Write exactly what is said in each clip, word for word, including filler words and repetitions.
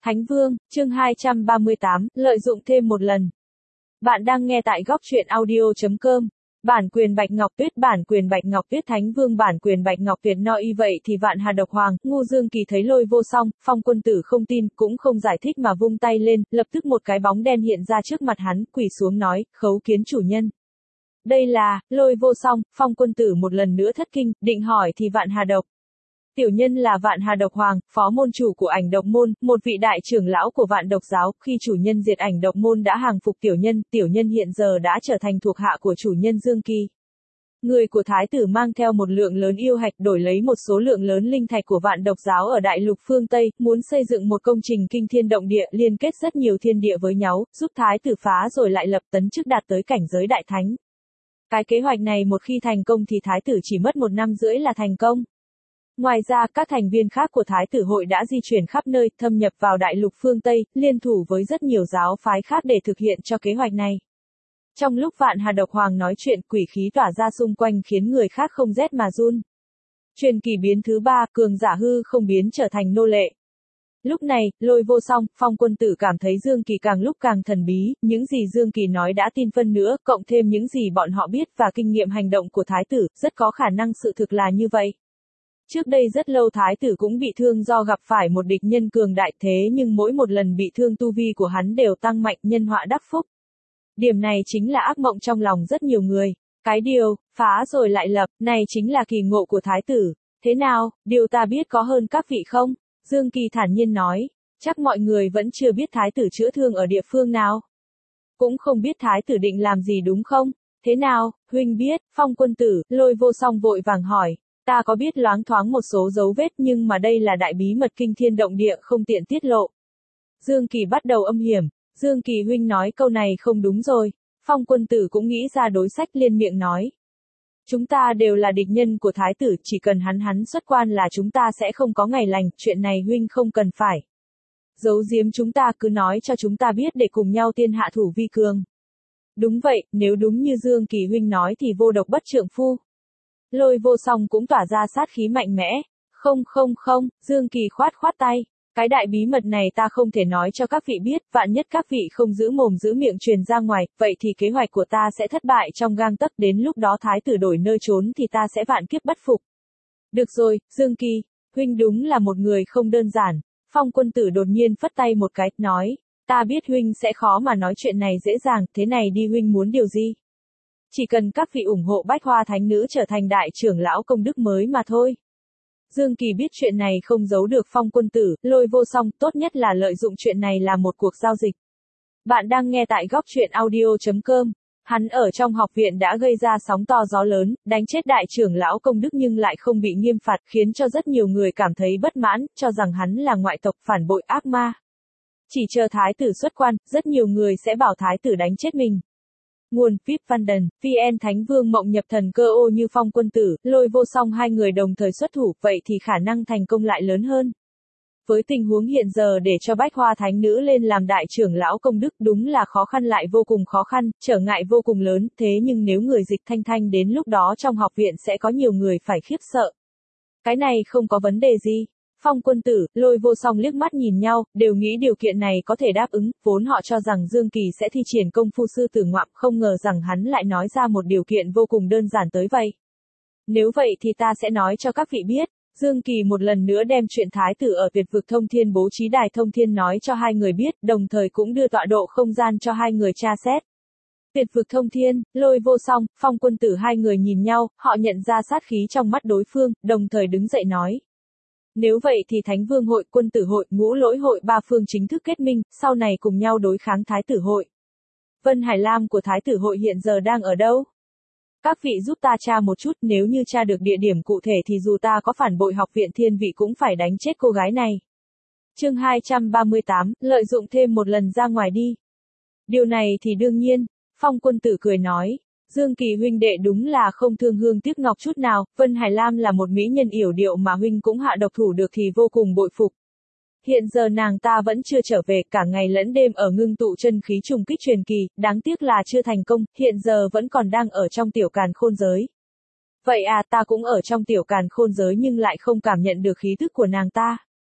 Thánh Vương, chương hai trăm ba mươi tám, lợi dụng thêm một lần. Bạn đang nghe tại góc truyện audio chấm com. Bản quyền Bạch Ngọc Tuyết, bản quyền Bạch Ngọc Tuyết, Thánh Vương, bản quyền Bạch Ngọc Tuyệt no y vậy thì Vạn Hà Độc Hoàng, Ngô Dương Kỳ thấy Lôi Vô Song, Phong Quân Tử không tin, cũng không giải thích mà vung tay lên, lập tức một cái bóng đen hiện ra trước mặt hắn, quỳ xuống nói, khấu kiến chủ nhân. Đây là, Lôi Vô Song, Phong Quân Tử một lần nữa thất kinh, định hỏi thì Vạn Hà Độc. Tiểu nhân là Vạn Hà Độc Hoàng, phó môn chủ của Ảnh Độc Môn, một vị đại trưởng lão của Vạn Độc Giáo, khi chủ nhân diệt Ảnh Độc Môn đã hàng phục tiểu nhân, tiểu nhân hiện giờ đã trở thành thuộc hạ của chủ nhân Dương Kỳ. Người của Thái tử mang theo một lượng lớn yêu hạch đổi lấy một số lượng lớn linh thạch của Vạn Độc Giáo ở Đại Lục phương Tây, muốn xây dựng một công trình kinh thiên động địa liên kết rất nhiều thiên địa với nhau, giúp Thái tử phá rồi lại lập tấn chức đạt tới cảnh giới đại thánh. Cái kế hoạch này một khi thành công thì Thái tử chỉ mất một năm rưỡi là thành công. Ngoài ra, các thành viên khác của Thái tử hội đã di chuyển khắp nơi, thâm nhập vào Đại Lục phương Tây, liên thủ với rất nhiều giáo phái khác để thực hiện cho kế hoạch này. Trong lúc Vạn Hà Độc Hoàng nói chuyện, quỷ khí tỏa ra xung quanh khiến người khác không rét mà run. Truyền kỳ biến thứ ba, cường giả hư không biến trở thành nô lệ. Lúc này, Lôi Vô Song, Phong Quân Tử cảm thấy Dương Kỳ càng lúc càng thần bí, những gì Dương Kỳ nói đã tin phân nữa, cộng thêm những gì bọn họ biết và kinh nghiệm hành động của Thái tử, rất có khả năng sự thực là như vậy. Trước đây rất lâu Thái tử cũng bị thương do gặp phải một địch nhân cường đại, thế nhưng mỗi một lần bị thương tu vi của hắn đều tăng mạnh, nhân họa đắc phúc. Điểm này chính là ác mộng trong lòng rất nhiều người. Cái điều, phá rồi lại lập, này chính là kỳ ngộ của Thái tử. Thế nào, điều ta biết có hơn các vị không? Dương Kỳ thản nhiên nói, chắc mọi người vẫn chưa biết Thái tử chữa thương ở địa phương nào. Cũng không biết Thái tử định làm gì đúng không? Thế nào, huynh biết? Phong Quân Tử, Lôi Vô Song vội vàng hỏi. Ta có biết loáng thoáng một số dấu vết nhưng mà đây là đại bí mật kinh thiên động địa không tiện tiết lộ. Dương Kỳ bắt đầu âm hiểm. Dương Kỳ huynh nói câu này không đúng rồi. Phong Quân Tử cũng nghĩ ra đối sách liên miệng nói. Chúng ta đều là địch nhân của Thái tử, chỉ cần hắn hắn xuất quan là chúng ta sẽ không có ngày lành, chuyện này huynh không cần phải giấu giếm chúng ta, cứ nói cho chúng ta biết để cùng nhau tiên hạ thủ vi cường. Đúng vậy, nếu đúng như Dương Kỳ huynh nói thì vô độc bất trượng phu. Lôi Vô Song cũng tỏa ra sát khí mạnh mẽ. Không không không, Dương Kỳ khoát khoát tay. Cái đại bí mật này ta không thể nói cho các vị biết, vạn nhất các vị không giữ mồm giữ miệng truyền ra ngoài, vậy thì kế hoạch của ta sẽ thất bại trong gang tấc, đến lúc đó Thái tử đổi nơi trốn thì ta sẽ vạn kiếp bất phục. Được rồi, Dương Kỳ, huynh đúng là một người không đơn giản. Phong Quân Tử đột nhiên phất tay một cái, nói, ta biết huynh sẽ khó mà nói chuyện này dễ dàng, thế này đi, huynh muốn điều gì? Chỉ cần các vị ủng hộ Bách Hoa Thánh Nữ trở thành đại trưởng lão công đức mới mà thôi. Dương Kỳ biết chuyện này không giấu được Phong Quân Tử, Lôi Vô Song, tốt nhất là lợi dụng chuyện này làm một cuộc giao dịch. Bạn đang nghe tại góc truyện audio chấm com. Hắn ở trong học viện đã gây ra sóng to gió lớn, đánh chết đại trưởng lão công đức nhưng lại không bị nghiêm phạt, khiến cho rất nhiều người cảm thấy bất mãn, cho rằng hắn là ngoại tộc phản bội ác ma. Chỉ chờ Thái tử xuất quan, rất nhiều người sẽ bảo Thái tử đánh chết mình. Nguồn vê i pê Văn Đần, vê en Thánh Vương mộng nhập thần cơ ô như Phong Quân Tử, Lôi Vô Song hai người đồng thời xuất thủ, vậy thì khả năng thành công lại lớn hơn. Với tình huống hiện giờ để cho Bách Hoa Thánh Nữ lên làm đại trưởng lão công đức đúng là khó khăn lại vô cùng khó khăn, trở ngại vô cùng lớn, thế nhưng nếu người dịch thanh thanh đến lúc đó trong học viện sẽ có nhiều người phải khiếp sợ. Cái này không có vấn đề gì. Phong Quân Tử, Lôi Vô Song liếc mắt nhìn nhau, đều nghĩ điều kiện này có thể đáp ứng, vốn họ cho rằng Dương Kỳ sẽ thi triển công phu sư tử ngoạm, không ngờ rằng hắn lại nói ra một điều kiện vô cùng đơn giản tới vậy. Nếu vậy thì ta sẽ nói cho các vị biết. Dương Kỳ một lần nữa đem chuyện Thái tử ở Tuyệt Vực Thông Thiên bố trí đài thông thiên nói cho hai người biết, đồng thời cũng đưa tọa độ không gian cho hai người tra xét. Tuyệt Vực Thông Thiên, Lôi Vô Song, Phong Quân Tử hai người nhìn nhau, họ nhận ra sát khí trong mắt đối phương, đồng thời đứng dậy nói. Nếu vậy thì Thánh Vương hội, Quân Tử hội, Ngũ Lỗi hội ba phương chính thức kết minh, sau này cùng nhau đối kháng Thái tử hội. Vân Hải Lam của Thái tử hội hiện giờ đang ở đâu? Các vị giúp ta tra một chút, nếu như tra được địa điểm cụ thể thì dù ta có phản bội học viện thiên vị cũng phải đánh chết cô gái này. Chương hai trăm ba mươi tám, lợi dụng thêm một lần ra ngoài đi. Điều này thì đương nhiên, Phong Quân Tử cười nói. Dương Kỳ huynh đệ đúng là không thương hương tiếc ngọc chút nào, Vân Hải Lam là một mỹ nhân yểu điệu mà huynh cũng hạ độc thủ được thì vô cùng bội phục. Hiện giờ nàng ta vẫn chưa trở về, cả ngày lẫn đêm ở ngưng tụ chân khí trùng kích truyền kỳ, đáng tiếc là chưa thành công, hiện giờ vẫn còn đang ở trong tiểu càn khôn giới. Vậy à, ta cũng ở trong tiểu càn khôn giới nhưng lại không cảm nhận được khí thức của nàng ta.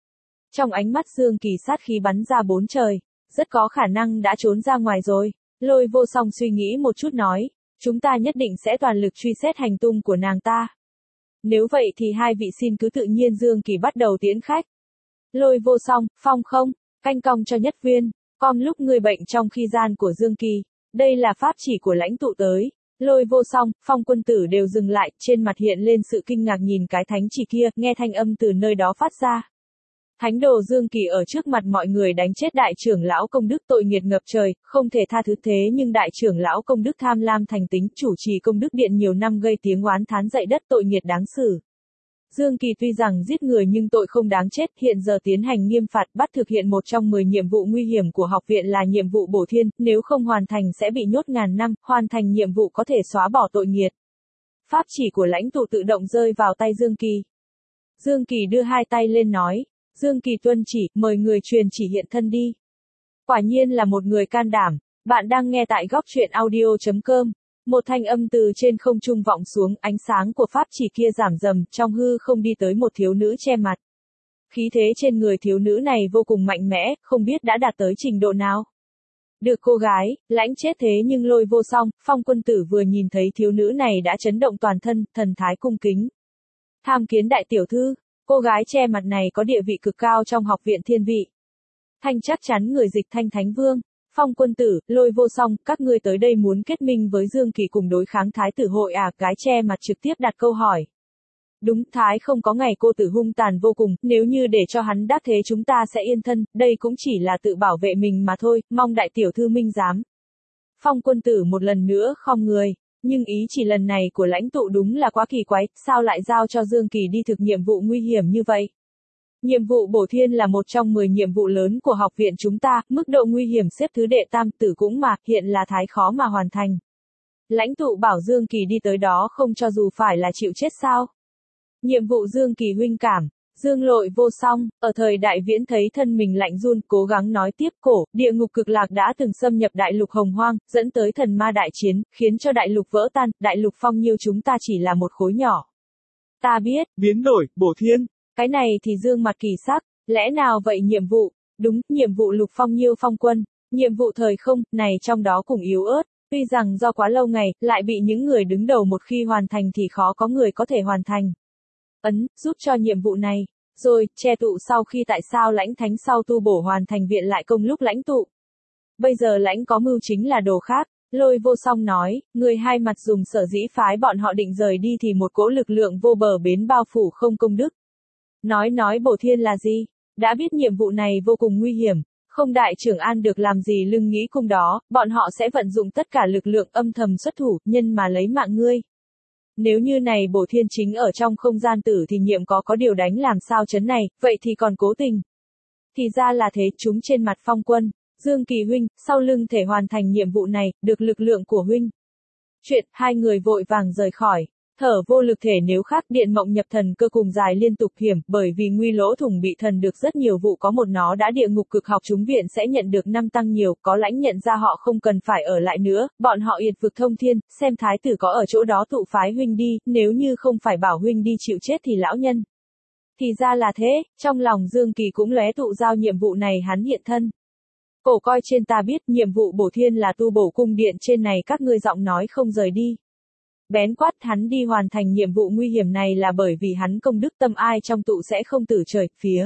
Trong ánh mắt Dương Kỳ sát khí bắn ra bốn trời, rất có khả năng đã trốn ra ngoài rồi. Lôi Vô Song suy nghĩ một chút nói, chúng ta nhất định sẽ toàn lực truy xét hành tung của nàng ta. Nếu vậy thì hai vị xin cứ tự nhiên. Dương Kỳ bắt đầu tiễn khách. Lôi Vô Song, Phong không, canh cong cho Nhất Viên, com lúc người bệnh trong khi gian của Dương Kỳ. Đây là pháp chỉ của lãnh tụ tới. Lôi Vô Song, Phong quân tử đều dừng lại, trên mặt hiện lên sự kinh ngạc nhìn cái thánh chỉ kia, nghe thanh âm từ nơi đó phát ra. Thánh đồ Dương Kỳ ở trước mặt mọi người đánh chết đại trưởng lão công đức, tội nghiệt ngập trời, không thể tha thứ. Thế nhưng đại trưởng lão công đức tham lam thành tính, chủ trì công đức điện nhiều năm gây tiếng oán thán dậy đất, tội nghiệt đáng xử. Dương Kỳ tuy rằng giết người nhưng tội không đáng chết, hiện giờ tiến hành nghiêm phạt, bắt thực hiện một trong mười nhiệm vụ nguy hiểm của học viện là nhiệm vụ bổ thiên, nếu không hoàn thành sẽ bị nhốt ngàn năm, hoàn thành nhiệm vụ có thể xóa bỏ tội nghiệt. Pháp chỉ của lãnh tụ tự động rơi vào tay Dương Kỳ. Dương Kỳ đưa hai tay lên nói, Dương Kỳ tuân chỉ, mời người truyền chỉ hiện thân đi. Quả nhiên là một người can đảm. Bạn đang nghe tại góc truyện audio chấm com. Một thanh âm từ trên không trung vọng xuống, ánh sáng của pháp chỉ kia giảm dần, trong hư không đi tới một thiếu nữ che mặt. Khí thế trên người thiếu nữ này vô cùng mạnh mẽ, không biết đã đạt tới trình độ nào. Được cô gái, lãnh chết. Thế nhưng Lôi Vô Song, Phong quân tử vừa nhìn thấy thiếu nữ này đã chấn động toàn thân, thần thái cung kính. Tham kiến đại tiểu thư. Cô gái che mặt này có địa vị cực cao trong học viện thiên vị. Thanh chắc chắn người dịch Thanh Thánh Vương. Phong quân tử, Lôi Vô Song, các ngươi tới đây muốn kết minh với Dương Kỳ cùng đối kháng Thái tử hội à? Gái che mặt trực tiếp đặt câu hỏi. Đúng, Thái không có ngày cô tử hung tàn vô cùng, nếu như để cho hắn đắc thế chúng ta sẽ yên thân, đây cũng chỉ là tự bảo vệ mình mà thôi, mong đại tiểu thư minh giám. Phong quân tử một lần nữa khom người. Nhưng ý chỉ lần này của lãnh tụ đúng là quá kỳ quái, sao lại giao cho Dương Kỳ đi thực nhiệm vụ nguy hiểm như vậy? Nhiệm vụ bổ thiên là một trong mười nhiệm vụ lớn của học viện chúng ta, mức độ nguy hiểm xếp thứ đệ tam tử cũng mà, hiện là thái khó mà hoàn thành. Lãnh tụ bảo Dương Kỳ đi tới đó không cho dù phải là chịu chết sao? Nhiệm vụ Dương Kỳ huynh cảm. Dương Lôi Vô Song, ở thời đại viễn thấy thân mình lạnh run, cố gắng nói tiếp. Cổ, địa ngục cực lạc đã từng xâm nhập đại lục hồng hoang, dẫn tới thần ma đại chiến, khiến cho đại lục vỡ tan, đại lục phong nhiêu chúng ta chỉ là một khối nhỏ. Ta biết, biến đổi, bổ thiên. Cái này thì Dương mặt kỳ sắc, lẽ nào vậy nhiệm vụ? Đúng, nhiệm vụ lục phong nhiêu phong quân, nhiệm vụ thời không, này trong đó cùng yếu ớt, tuy rằng do quá lâu ngày, lại bị những người đứng đầu một khi hoàn thành thì khó có người có thể hoàn thành. Ấn, giúp cho nhiệm vụ này. Rồi, che tụ sau khi tại sao lãnh thánh sau tu bổ hoàn thành viện lại công lúc lãnh tụ. Bây giờ lãnh có mưu chính là đồ khác. Lôi Vô Song nói, người hai mặt dùng sở dĩ phái bọn họ định rời đi thì một cỗ lực lượng vô bờ bến bao phủ không công đức. Nói nói bổ thiên là gì? Đã biết nhiệm vụ này vô cùng nguy hiểm, không đại trưởng an được làm gì lưng nghĩ cung đó, bọn họ sẽ vận dụng tất cả lực lượng âm thầm xuất thủ, nhân mà lấy mạng ngươi. Nếu như này bổ thiên chính ở trong không gian tử thì nhiệm có có điều đánh làm sao chấn này, vậy thì còn cố tình. Thì ra là thế, chúng trên mặt Phong quân, Dương Kỳ huynh, sau lưng thể hoàn thành nhiệm vụ này, được lực lượng của huynh. Chuyện, hai người vội vàng rời khỏi, thở vô lực thể nếu khác điện mộng nhập thần cơ cùng dài liên tục hiểm, bởi vì nguy lỗ thủng bị thần được rất nhiều vụ có một nó đã địa ngục cực học chúng viện sẽ nhận được năm tăng nhiều, có lãnh nhận ra họ không cần phải ở lại nữa, bọn họ yệt vực thông thiên, xem thái tử có ở chỗ đó tụ phái huynh đi, nếu như không phải bảo huynh đi chịu chết thì lão nhân. Thì ra là thế, trong lòng Dương Kỳ cũng lóe tụ giao nhiệm vụ này hắn hiện thân. Cổ coi trên ta biết nhiệm vụ bổ thiên là tu bổ cung điện trên này các ngươi giọng nói không rời đi. Bén quát hắn đi hoàn thành nhiệm vụ nguy hiểm này là bởi vì hắn công đức tâm ai trong tụ sẽ không tử trời, phía.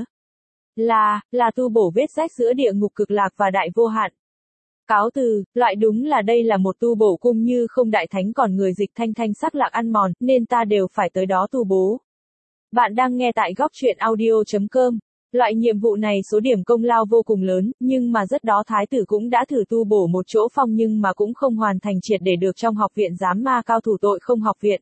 Là, là tu bổ vết rách giữa địa ngục cực lạc và đại vô hạn. Cáo từ, loại đúng là đây là một tu bổ cung như không đại thánh còn người dịch thanh thanh sắc lạc ăn mòn, nên ta đều phải tới đó tu bố. Bạn đang nghe tại góc truyện audio chấm com. Loại nhiệm vụ này số điểm công lao vô cùng lớn, nhưng mà rất đó thái tử cũng đã thử tu bổ một chỗ phong nhưng mà cũng không hoàn thành triệt để được trong học viện giám ma cao thủ tội không học viện.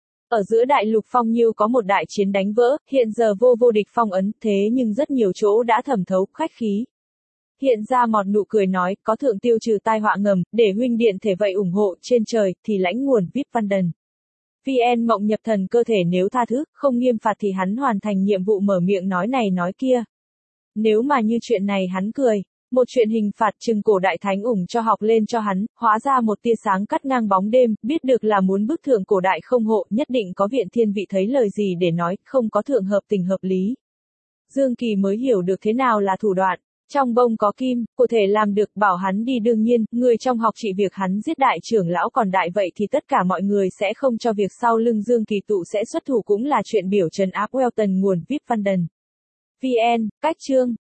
Ở giữa đại lục phong nhiêu có một đại chiến đánh vỡ, hiện giờ vô vô địch phong ấn, thế nhưng rất nhiều chỗ đã thẩm thấu, khách khí. Hiện ra một nụ cười nói, có thượng tiêu trừ tai họa ngầm, để huynh điện thể vậy ủng hộ, trên trời, thì lãnh nguồn, vê i pê Văn Đần. vê en mộng nhập thần cơ thể nếu tha thứ, không nghiêm phạt thì hắn hoàn thành nhiệm vụ mở miệng nói này nói kia. Nếu mà như chuyện này hắn cười, một chuyện hình phạt trừng cổ đại thánh ủng cho học lên cho hắn, hóa ra một tia sáng cắt ngang bóng đêm, biết được là muốn bức thượng cổ đại không hộ, nhất định có viện thiên vị thấy lời gì để nói, không có thượng hợp tình hợp lý. Dương Kỳ mới hiểu được thế nào là thủ đoạn. Trong bông có kim, cụ thể làm được bảo hắn đi đương nhiên, người trong học trị việc hắn giết đại trưởng lão còn đại vậy thì tất cả mọi người sẽ không cho việc sau lưng Dương Kỳ tụ sẽ xuất thủ cũng là chuyện biểu trần áp Welton nguồn vê i pê London. vê en, cách chương.